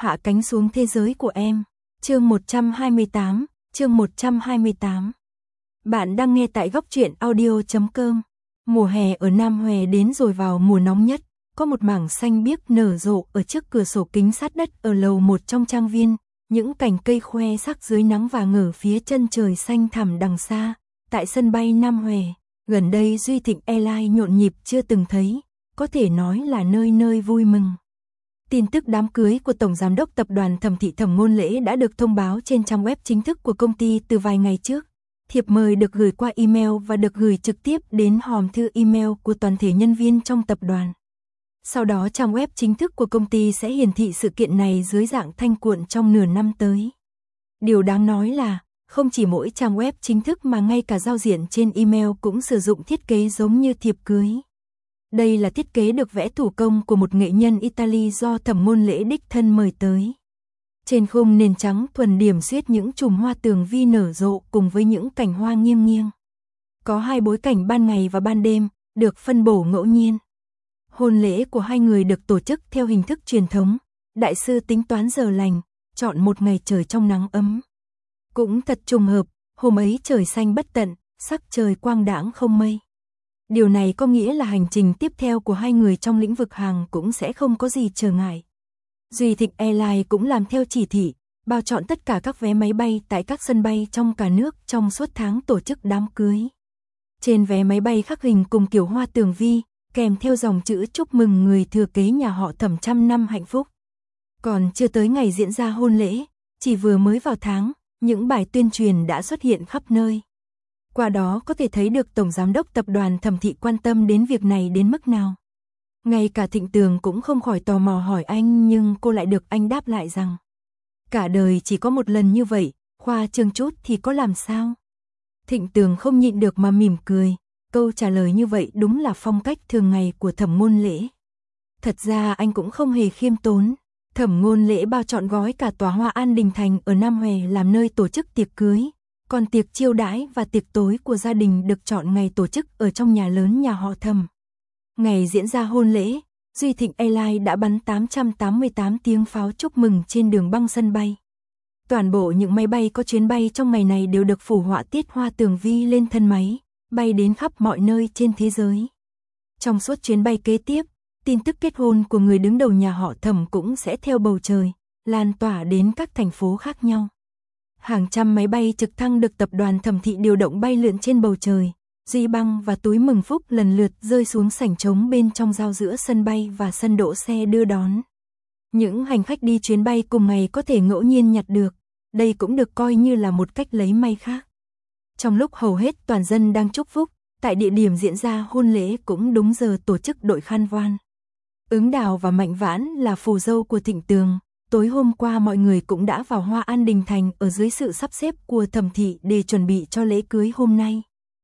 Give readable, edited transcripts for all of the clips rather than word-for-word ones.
hạ cánh xuống thế giới của em. Chương 128, chương 128. Bạn đang nghe tại góc truyện audio.com. Mùa hè ở Nam Hòe đến rồi, vào mùa nóng nhất, có một mảng xanh biếc nở rộ ở trước cửa sổ kính sát đất ở lầu 1 trong trang viên, những cành cây khoe sắc dưới nắng vàng ở phía chân trời xanh thẳm đằng xa. Tại sân bay Nam Hòe, gần đây Duy Thịnh Airlines nhộn nhịp chưa từng thấy, có thể nói là nơi nơi vui mừng. Tin tức đám cưới của Tổng Giám đốc Tập đoàn Thẩm Thị Thẩm Ngôn Lễ đã được thông báo trên trang web chính thức của công ty từ vài ngày trước. Thiệp mời được gửi qua email và được gửi trực tiếp đến hòm thư email của toàn thể nhân viên trong tập đoàn. Sau đó trang web chính thức của công ty sẽ hiển thị sự kiện này dưới dạng thanh cuộn trong nửa năm tới. Điều đáng nói là, không chỉ mỗi trang web chính thức mà ngay cả giao diện trên email cũng sử dụng thiết kế giống như thiệp cưới. Đây là thiết kế được vẽ thủ công của một nghệ nhân Italy do Thẩm Ngôn Lễ đích thân mời tới. Trên khung nền trắng thuần điểm xuyết những chùm hoa tường vi nở rộ cùng với những cành hoa nghiêng nghiêng. Có hai bối cảnh ban ngày và ban đêm, được phân bổ ngẫu nhiên. Hôn lễ của hai người được tổ chức theo hình thức truyền thống, đại sư tính toán giờ lành, chọn một ngày trời trong nắng ấm. Cũng thật trùng hợp, hôm ấy trời xanh bất tận, sắc trời quang đãng không mây. Điều này có nghĩa là hành trình tiếp theo của hai người trong lĩnh vực hàng cũng sẽ không có gì trở ngại. Duy Thịnh Airlines cũng làm theo chỉ thị, bao chọn tất cả các vé máy bay tại các sân bay trong cả nước trong suốt tháng tổ chức đám cưới. Trên vé máy bay khắc hình cùng kiểu hoa tường vi, kèm theo dòng chữ chúc mừng người thừa kế nhà họ Thẩm trăm năm hạnh phúc. Còn chưa tới ngày diễn ra hôn lễ, chỉ vừa mới vào tháng, những bài tuyên truyền đã xuất hiện khắp nơi. Qua đó có thể thấy được Tổng Giám đốc Tập đoàn Thẩm Thị quan tâm đến việc này đến mức nào. Ngay cả Thịnh Tường cũng không khỏi tò mò hỏi anh, nhưng cô lại được anh đáp lại rằng cả đời chỉ có một lần như vậy, khoa trương chút thì có làm sao. Thịnh Tường không nhịn được mà mỉm cười, câu trả lời như vậy đúng là phong cách thường ngày của Thẩm Ngôn Lễ. Thật ra anh cũng không hề khiêm tốn. Thẩm Ngôn Lễ bao trọn gói cả tòa Hoa An Đình Thành ở Nam Hòe làm nơi tổ chức tiệc cưới, còn tiệc chiêu đãi và tiệc tối của gia đình được chọn ngày tổ chức ở trong nhà lớn nhà họ Thẩm. Ngày diễn ra hôn lễ, Duy Thịnh Airlines đã bắn 888 tiếng pháo chúc mừng trên đường băng sân bay. Toàn bộ những máy bay có chuyến bay trong ngày này đều được phủ họa tiết hoa tường vi lên thân máy, bay đến khắp mọi nơi trên thế giới. Trong suốt chuyến bay kế tiếp, tin tức kết hôn của người đứng đầu nhà họ Thẩm cũng sẽ theo bầu trời, lan tỏa đến các thành phố khác nhau. Hàng trăm máy bay trực thăng được Tập đoàn Thẩm Thị điều động bay lượn trên bầu trời. Duy Băng và túi mừng phúc lần lượt rơi xuống sảnh trống bên trong giao giữa sân bay và sân đỗ xe đưa đón. Những hành khách đi chuyến bay cùng ngày có thể ngẫu nhiên nhặt được, đây cũng được coi như là một cách lấy may khác. Trong lúc hầu hết toàn dân đang chúc phúc, tại địa điểm diễn ra hôn lễ cũng đúng giờ tổ chức đội khăn voan. Ứng Đào và Mạnh Vãn là phù dâu của Thịnh Tường. Tối hôm qua mọi người cũng đã vào Hoa An Đình Thành ở dưới sự sắp xếp của Thẩm Thị để chuẩn bị cho lễ cưới hôm nay.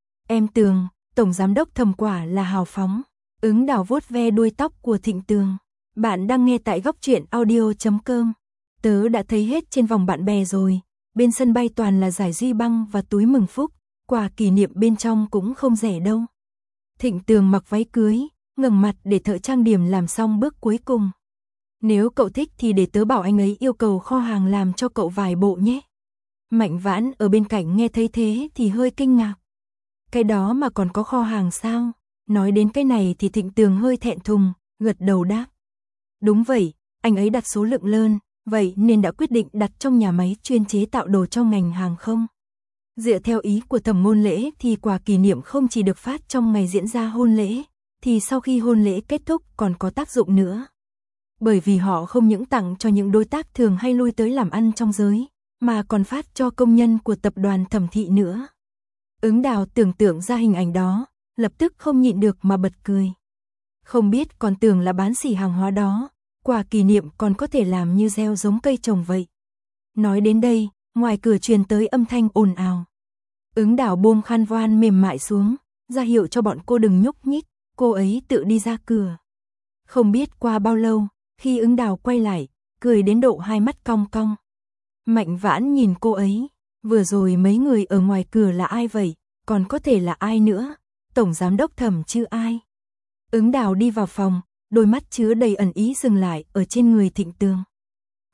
Em Tường, Tổng Giám đốc Thẩm quả là hào phóng. Ứng Đào vuốt ve đuôi tóc của Thịnh Tường. Bạn đang nghe tại góc truyện audio.com. Tớ đã thấy hết trên vòng bạn bè rồi. Bên sân bay toàn là giải Duy Băng và túi mừng phúc. Quà kỷ niệm bên trong cũng không rẻ đâu. Thịnh Tường mặc váy cưới, ngẩng mặt để thợ trang điểm làm xong bước cuối cùng. Nếu cậu thích thì để tớ bảo anh ấy yêu cầu kho hàng làm cho cậu vài bộ nhé. Mạnh Vãn ở bên cạnh nghe thấy thế thì hơi kinh ngạc. Cái đó mà còn có kho hàng sao? Nói đến cái này thì Thịnh Tường hơi thẹn thùng, gật đầu đáp. Đúng vậy, anh ấy đặt số lượng lớn, vậy nên đã quyết định đặt trong nhà máy chuyên chế tạo đồ cho ngành hàng không. Dựa theo ý của Thẩm Ngôn Lễ thì quà kỷ niệm không chỉ được phát trong ngày diễn ra hôn lễ, thì sau khi hôn lễ kết thúc còn có tác dụng nữa. Bởi vì họ không những tặng cho những đối tác thường hay lui tới làm ăn trong giới, mà còn phát cho công nhân của Tập đoàn Thẩm Thị nữa. Ứng Đào tưởng tượng ra hình ảnh đó, lập tức không nhịn được mà bật cười. Không biết còn tưởng là bán xỉ hàng hóa đó, quà kỷ niệm còn có thể làm như gieo giống cây trồng vậy. Nói đến đây, ngoài cửa truyền tới âm thanh ồn ào. Ứng Đào buông khăn voan mềm mại xuống, ra hiệu cho bọn cô đừng nhúc nhích, cô ấy tự đi ra cửa. Không biết qua bao lâu, khi Ứng Đào quay lại, cười đến độ hai mắt cong cong. Mạnh Vãn nhìn cô ấy, vừa rồi mấy người ở ngoài cửa là ai vậy, còn có thể là ai nữa, Tổng Giám đốc Thẩm chứ ai. Ứng Đào đi vào phòng, đôi mắt chứa đầy ẩn ý dừng lại ở trên người Thịnh Tường.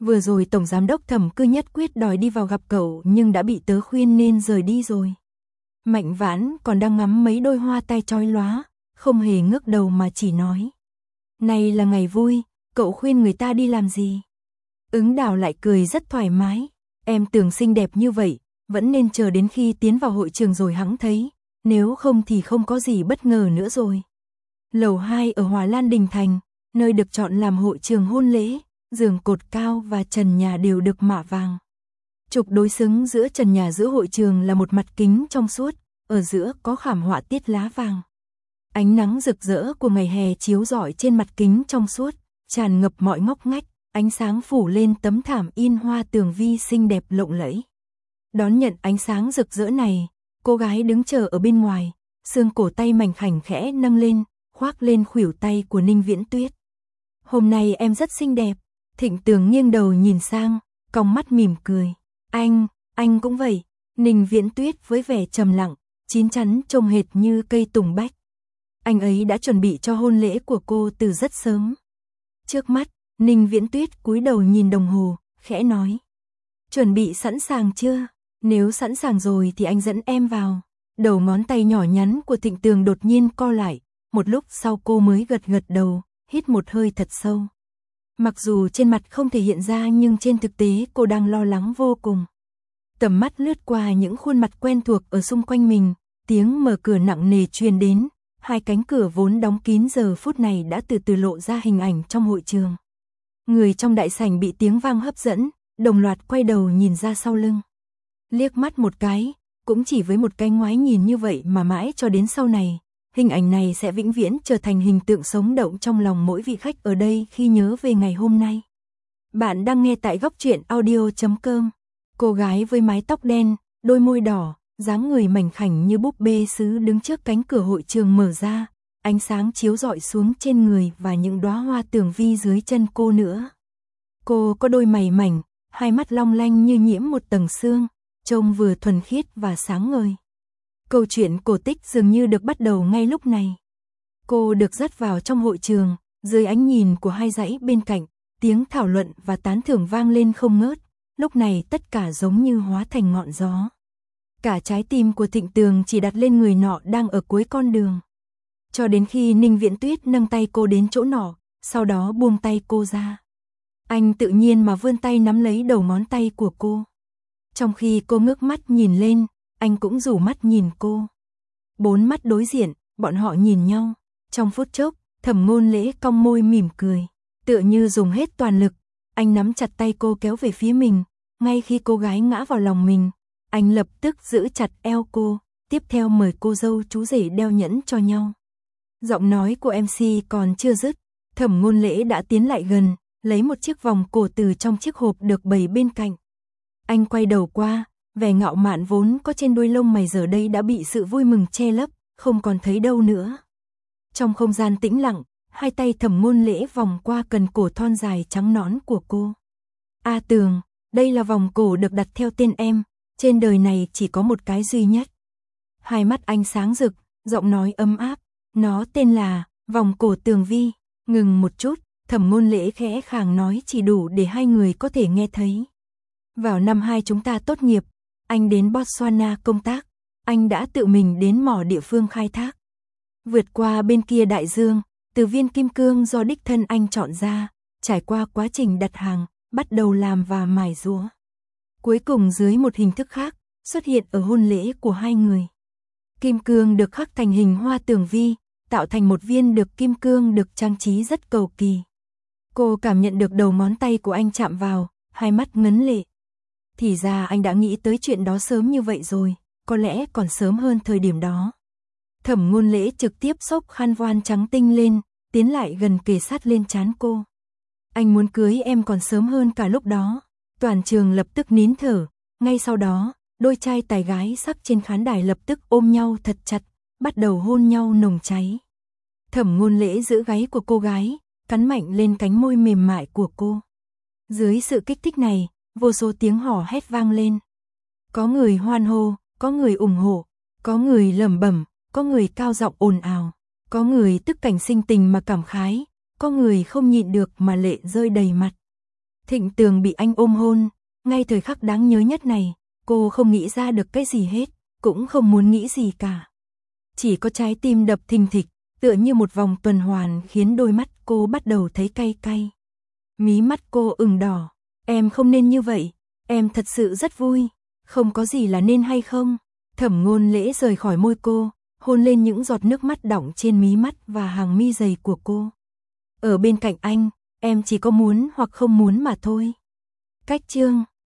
Vừa rồi Tổng Giám đốc Thẩm cứ nhất quyết đòi đi vào gặp cậu nhưng đã bị tớ khuyên nên rời đi rồi. Mạnh Vãn còn đang ngắm mấy đôi hoa tai chói lóa, không hề ngước đầu mà chỉ nói. Này là ngày vui, cậu khuyên người ta đi làm gì? Ứng Đào lại cười rất thoải mái. Em tưởng xinh đẹp như vậy, vẫn nên chờ đến khi tiến vào hội trường rồi hẵng thấy, nếu không thì không có gì bất ngờ nữa rồi. Lầu 2 ở Hòa Lan Đình Thành, nơi được chọn làm hội trường hôn lễ, giường cột cao và trần nhà đều được mạ vàng. Trục đối xứng giữa trần nhà giữa hội trường là một mặt kính trong suốt, ở giữa có khảm họa tiết lá vàng. Ánh nắng rực rỡ của ngày hè chiếu rọi trên mặt kính trong suốt, tràn ngập mọi ngóc ngách, ánh sáng phủ lên tấm thảm in hoa tường vi xinh đẹp lộng lẫy. Đón nhận ánh sáng rực rỡ này, cô gái đứng chờ ở bên ngoài, xương cổ tay mảnh khảnh khẽ nâng lên, khoác lên khuỷu tay của Ninh Viễn Tuyết. Hôm nay em rất xinh đẹp. Thịnh Tường nghiêng đầu nhìn sang, cong mắt mỉm cười. Anh cũng vậy. Ninh Viễn Tuyết với vẻ trầm lặng, chín chắn trông hệt như cây tùng bách. Anh ấy đã chuẩn bị cho hôn lễ của cô từ rất sớm. Trước mắt, Ninh Viễn Tuyết cúi đầu nhìn đồng hồ, khẽ nói. Chuẩn bị sẵn sàng chưa? Nếu sẵn sàng rồi thì anh dẫn em vào. Đầu ngón tay nhỏ nhắn của Thịnh Tường đột nhiên co lại, một lúc sau cô mới gật gật đầu, hít một hơi thật sâu. Mặc dù trên mặt không thể hiện ra nhưng trên thực tế cô đang lo lắng vô cùng. Tầm mắt lướt qua những khuôn mặt quen thuộc ở xung quanh mình, tiếng mở cửa nặng nề truyền đến, hai cánh cửa vốn đóng kín giờ phút này đã từ từ lộ ra hình ảnh trong hội trường. Người trong đại sảnh bị tiếng vang hấp dẫn, đồng loạt quay đầu nhìn ra sau lưng. Liếc mắt một cái, cũng chỉ với một cái ngoái nhìn như vậy mà mãi cho đến sau này, hình ảnh này sẽ vĩnh viễn trở thành hình tượng sống động trong lòng mỗi vị khách ở đây khi nhớ về ngày hôm nay. Bạn đang nghe tại Góc Truyện Audio.com. Cô gái với mái tóc đen, đôi môi đỏ, dáng người mảnh khảnh như búp bê sứ đứng trước cánh cửa hội trường mở ra, ánh sáng chiếu rọi xuống trên người và những đóa hoa tường vi dưới chân cô nữa. Cô có đôi mày mảnh, hai mắt long lanh như nhiễm một tầng sương, trông vừa thuần khiết và sáng ngời. Câu chuyện cổ tích dường như được bắt đầu ngay lúc này. Cô được dắt vào trong hội trường, dưới ánh nhìn của hai dãy bên cạnh, tiếng thảo luận và tán thưởng vang lên không ngớt, lúc này tất cả giống như hóa thành ngọn gió. Cả trái tim của Thịnh Tường chỉ đặt lên người nọ đang ở cuối con đường. Cho đến khi Ninh Viễn Tuyết nâng tay cô đến chỗ nọ, sau đó buông tay cô ra. Anh tự nhiên mà vươn tay nắm lấy đầu ngón tay của cô. Trong khi cô ngước mắt nhìn lên, anh cũng rủ mắt nhìn cô. Bốn mắt đối diện, bọn họ nhìn nhau. Trong phút chốc, Thẩm Ngôn Lễ cong môi mỉm cười. Tựa như dùng hết toàn lực, anh nắm chặt tay cô kéo về phía mình. Ngay khi cô gái ngã vào lòng mình, anh lập tức giữ chặt eo cô. Tiếp theo mời cô dâu chú rể đeo nhẫn cho nhau. Giọng nói của MC còn chưa dứt, Thẩm Ngôn Lễ đã tiến lại gần, lấy một chiếc vòng cổ từ trong chiếc hộp được bày bên cạnh. Anh quay đầu qua, vẻ ngạo mạn vốn có trên đôi lông mày giờ đây đã bị sự vui mừng che lấp, không còn thấy đâu nữa. Trong không gian tĩnh lặng, hai tay Thẩm Ngôn Lễ vòng qua cần cổ thon dài trắng nõn của cô. A Tường, đây là vòng cổ được đặt theo tên em, trên đời này chỉ có một cái duy nhất. Hai mắt anh sáng rực, giọng nói ấm áp, nó tên là vòng cổ Tường Vi. Ngừng một chút, Thẩm Ngôn Lễ khẽ khàng nói chỉ đủ để hai người có thể nghe thấy. Vào năm 2 chúng ta tốt nghiệp, anh đến Botswana công tác, anh đã tự mình đến mỏ địa phương khai thác. Vượt qua bên kia đại dương, từ viên kim cương do đích thân anh chọn ra, trải qua quá trình đặt hàng, bắt đầu làm và mài rũa. Cuối cùng dưới một hình thức khác, xuất hiện ở hôn lễ của hai người. Kim cương được khắc thành hình hoa tường vi, tạo thành một viên được kim cương được trang trí rất cầu kỳ. Cô cảm nhận được đầu ngón tay của anh chạm vào, hai mắt ngấn lệ. Thì ra anh đã nghĩ tới chuyện đó sớm như vậy rồi, có lẽ còn sớm hơn thời điểm đó. Thẩm Ngôn Lễ trực tiếp xốc khăn voan trắng tinh lên, tiến lại gần kề sát lên trán cô. Anh muốn cưới em còn sớm hơn cả lúc đó. Toàn trường lập tức nín thở, ngay sau đó, đôi trai tài gái sắc trên khán đài lập tức ôm nhau thật chặt, bắt đầu hôn nhau nồng cháy. Thẩm Ngôn Lễ giữ gáy của cô gái, cắn mạnh lên cánh môi mềm mại của cô. Dưới sự kích thích này, vô số tiếng hò hét vang lên. Có người hoan hô, có người ủng hộ, có người lẩm bẩm, có người cao giọng ồn ào, có người tức cảnh sinh tình mà cảm khái, có người không nhịn được mà lệ rơi đầy mặt. Thịnh Tường bị anh ôm hôn, ngay thời khắc đáng nhớ nhất này, cô không nghĩ ra được cái gì hết, cũng không muốn nghĩ gì cả. Chỉ có trái tim đập thình thịch, tựa như một vòng tuần hoàn khiến đôi mắt cô bắt đầu thấy cay cay. Mí mắt cô ửng đỏ, em không nên như vậy, em thật sự rất vui, không có gì là nên hay không. Thẩm Ngôn Lễ rời khỏi môi cô, hôn lên những giọt nước mắt đọng trên mí mắt và hàng mi dày của cô. Ở bên cạnh anh, em chỉ có muốn hoặc không muốn mà thôi. Cách chương